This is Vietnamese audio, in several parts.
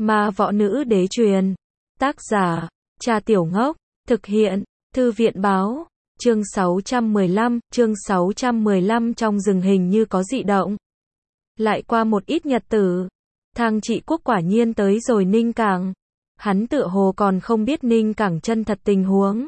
Ma võ nữ đế truyền. Tác giả, Trà Tiểu Ngốc. Thực hiện, Thư viện báo. Chương 615 trong rừng hình như có dị động. Lại qua một ít nhật tử, Thang Trị Quốc quả nhiên tới rồi Ninh Cảng. Hắn tựa hồ còn không biết Ninh Cảng chân thật tình huống.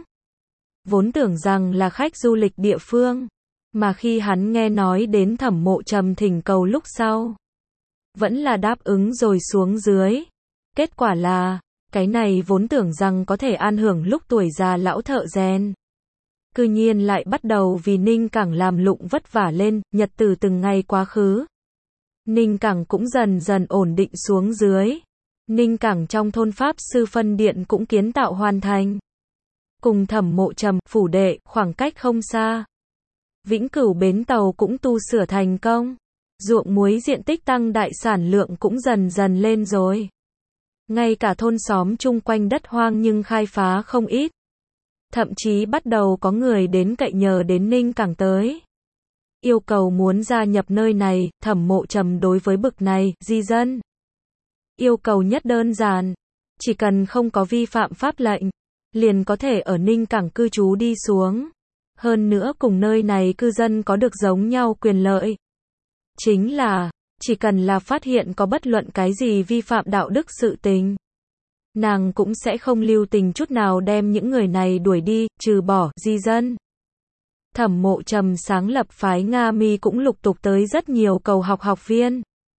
Vốn tưởng rằng là khách du lịch địa phương, mà khi hắn nghe nói đến Thẩm Mộ Trầm thỉnh cầu lúc sau, vẫn là đáp ứng rồi xuống dưới. Kết quả là, cái này vốn tưởng rằng có thể an hưởng lúc tuổi già lão thợ rèn, cư nhiên lại bắt đầu vì Ninh Cảng làm lụng vất vả lên. Nhật từ từng ngày quá khứ, Ninh Cảng cũng dần dần ổn định xuống dưới. Ninh Cảng trong thôn Pháp Sư Phân Điện cũng kiến tạo hoàn thành. Cùng Thẩm Mộ Trầm phủ đệ khoảng cách không xa. Vĩnh Cửu bến tàu cũng tu sửa thành công. Ruộng muối diện tích tăng đại, sản lượng cũng dần dần lên rồi. Ngay cả thôn xóm chung quanh đất hoang nhưng khai phá không ít. Thậm chí bắt đầu có người đến cậy nhờ đến Ninh Cảng tới, yêu cầu muốn gia nhập nơi này. Thẩm Mộ Trầm đối với bực này di dân yêu cầu nhất đơn giản, chỉ cần không có vi phạm pháp lệnh, liền có thể ở Ninh Cảng cư trú đi xuống. Hơn nữa cùng nơi này cư dân có được giống nhau quyền lợi. Chính là, chỉ cần là phát hiện có bất luận cái gì vi phạm đạo đức sự tình, nàng cũng sẽ không lưu tình chút nào đem những người này đuổi đi, trừ bỏ di dân. Thẩm Mộ Trầm sáng lập phái Nga Mi cũng lục tục tới rất nhiều cầu học học viên.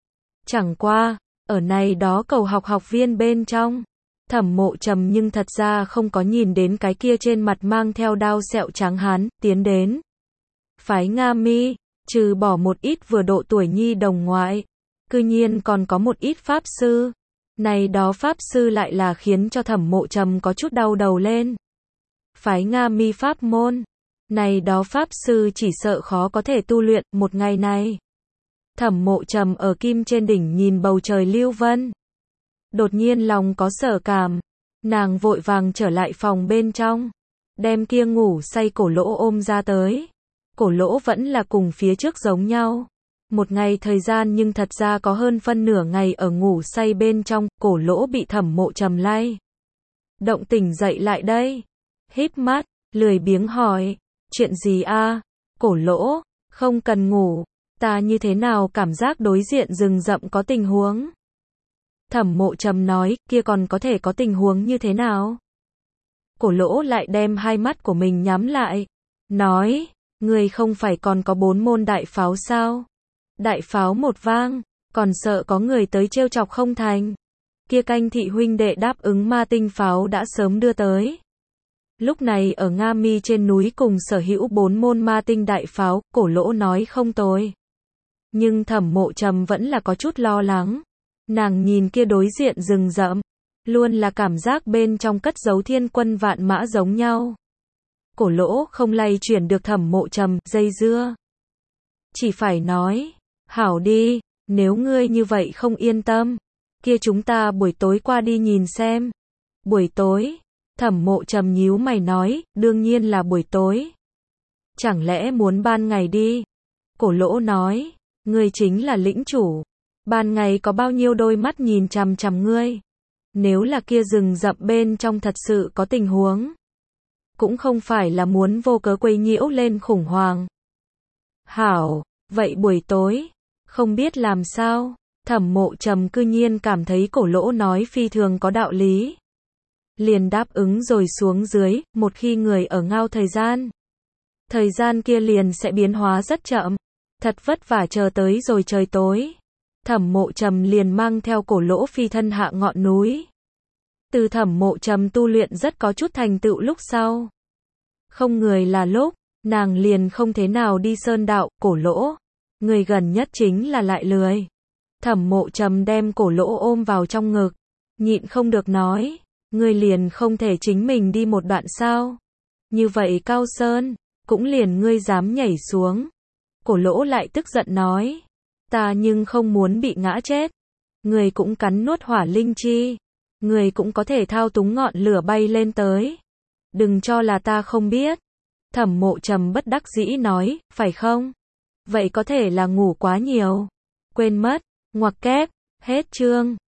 Chẳng qua, ở này đó cầu học học viên bên trong, Thẩm Mộ Trầm nhưng thật ra không có nhìn đến cái kia trên mặt mang theo đao sẹo trắng hán tiến đến phái Nga Mi, trừ bỏ một ít vừa độ tuổi nhi đồng ngoại, cư nhiên còn có một ít pháp sư. Này đó pháp sư lại là khiến cho Thẩm Mộ Trầm có chút đau đầu lên. Phái Nga Mi pháp môn, này đó pháp sư chỉ sợ khó có thể tu luyện. Một ngày này, Thẩm Mộ Trầm ở Kim trên đỉnh nhìn bầu trời lưu vân, đột nhiên lòng có sở cảm. Nàng vội vàng trở lại phòng bên trong, đem kia ngủ say Cổ Lỗ ôm ra tới. Cổ Lỗ vẫn là cùng phía trước giống nhau. Một ngày thời gian nhưng thật ra có hơn phân nửa ngày ở ngủ say bên trong. Cổ Lỗ bị Thẩm Mộ Trầm lay động tỉnh dậy lại đây, híp mắt, lười biếng hỏi, chuyện gì a? Cổ Lỗ, không cần ngủ, ta như thế nào cảm giác đối diện rừng rậm có tình huống. Thẩm Mộ Trầm nói, kia còn có thể có tình huống như thế nào? Cổ Lỗ lại đem hai mắt của mình nhắm lại, nói, người không phải còn có 4 môn đại pháo sao? Đại pháo một vang, còn sợ có người tới trêu chọc không thành? Kia Canh thị huynh đệ đáp ứng ma tinh pháo đã sớm đưa tới. Lúc này ở Nga Mi trên núi cùng sở hữu 4 môn ma tinh đại pháo. Cổ Lỗ nói không tồi. Nhưng Thẩm Mộ Trầm vẫn là có chút lo lắng. Nàng nhìn kia đối diện rừng rậm, luôn là cảm giác bên trong cất giấu thiên quân vạn mã giống nhau. Cổ Lỗ không lay chuyển được Thẩm Mộ Trầm, dây dưa. Chỉ phải nói, hảo đi, nếu ngươi như vậy không yên tâm, kia chúng ta buổi tối qua đi nhìn xem. Buổi tối? Thẩm Mộ Trầm nhíu mày nói, đương nhiên là buổi tối. Chẳng lẽ muốn ban ngày đi? Cổ Lỗ nói, ngươi chính là lĩnh chủ. Ban ngày có bao nhiêu đôi mắt nhìn chằm chằm ngươi? Nếu là kia rừng rậm bên trong thật sự có tình huống, cũng không phải là muốn vô cớ quấy nhiễu lên khủng hoảng. Hảo, vậy buổi tối, không biết làm sao? Thẩm Mộ Trầm cư nhiên cảm thấy Cổ Lỗ nói phi thường có đạo lý, liền đáp ứng rồi xuống dưới. Một khi người ở ngao thời gian kia liền sẽ biến hóa rất chậm. Thật vất vả chờ tới rồi trời tối, Thẩm Mộ Trầm liền mang theo Cổ Lỗ phi thân hạ ngọn núi. Từ Thẩm Mộ Trầm tu luyện rất có chút thành tựu lúc sau, không người là lúc, nàng liền không thế nào đi sơn đạo. Cổ Lỗ, người gần nhất chính là lại lười. Thẩm Mộ Trầm đem Cổ Lỗ ôm vào trong ngực, nhịn không được nói, ngươi liền không thể chính mình đi một đoạn sao? Như vậy cao sơn, cũng liền ngươi dám nhảy xuống. Cổ Lỗ lại tức giận nói, ta nhưng không muốn bị ngã chết. Người cũng cắn nuốt hỏa linh chi, người cũng có thể thao túng ngọn lửa bay lên tới. Đừng cho là ta không biết. Thẩm Mộ Trầm bất đắc dĩ nói, phải không? Vậy có thể là ngủ quá nhiều, quên mất. Ngoặc kép, hết chương.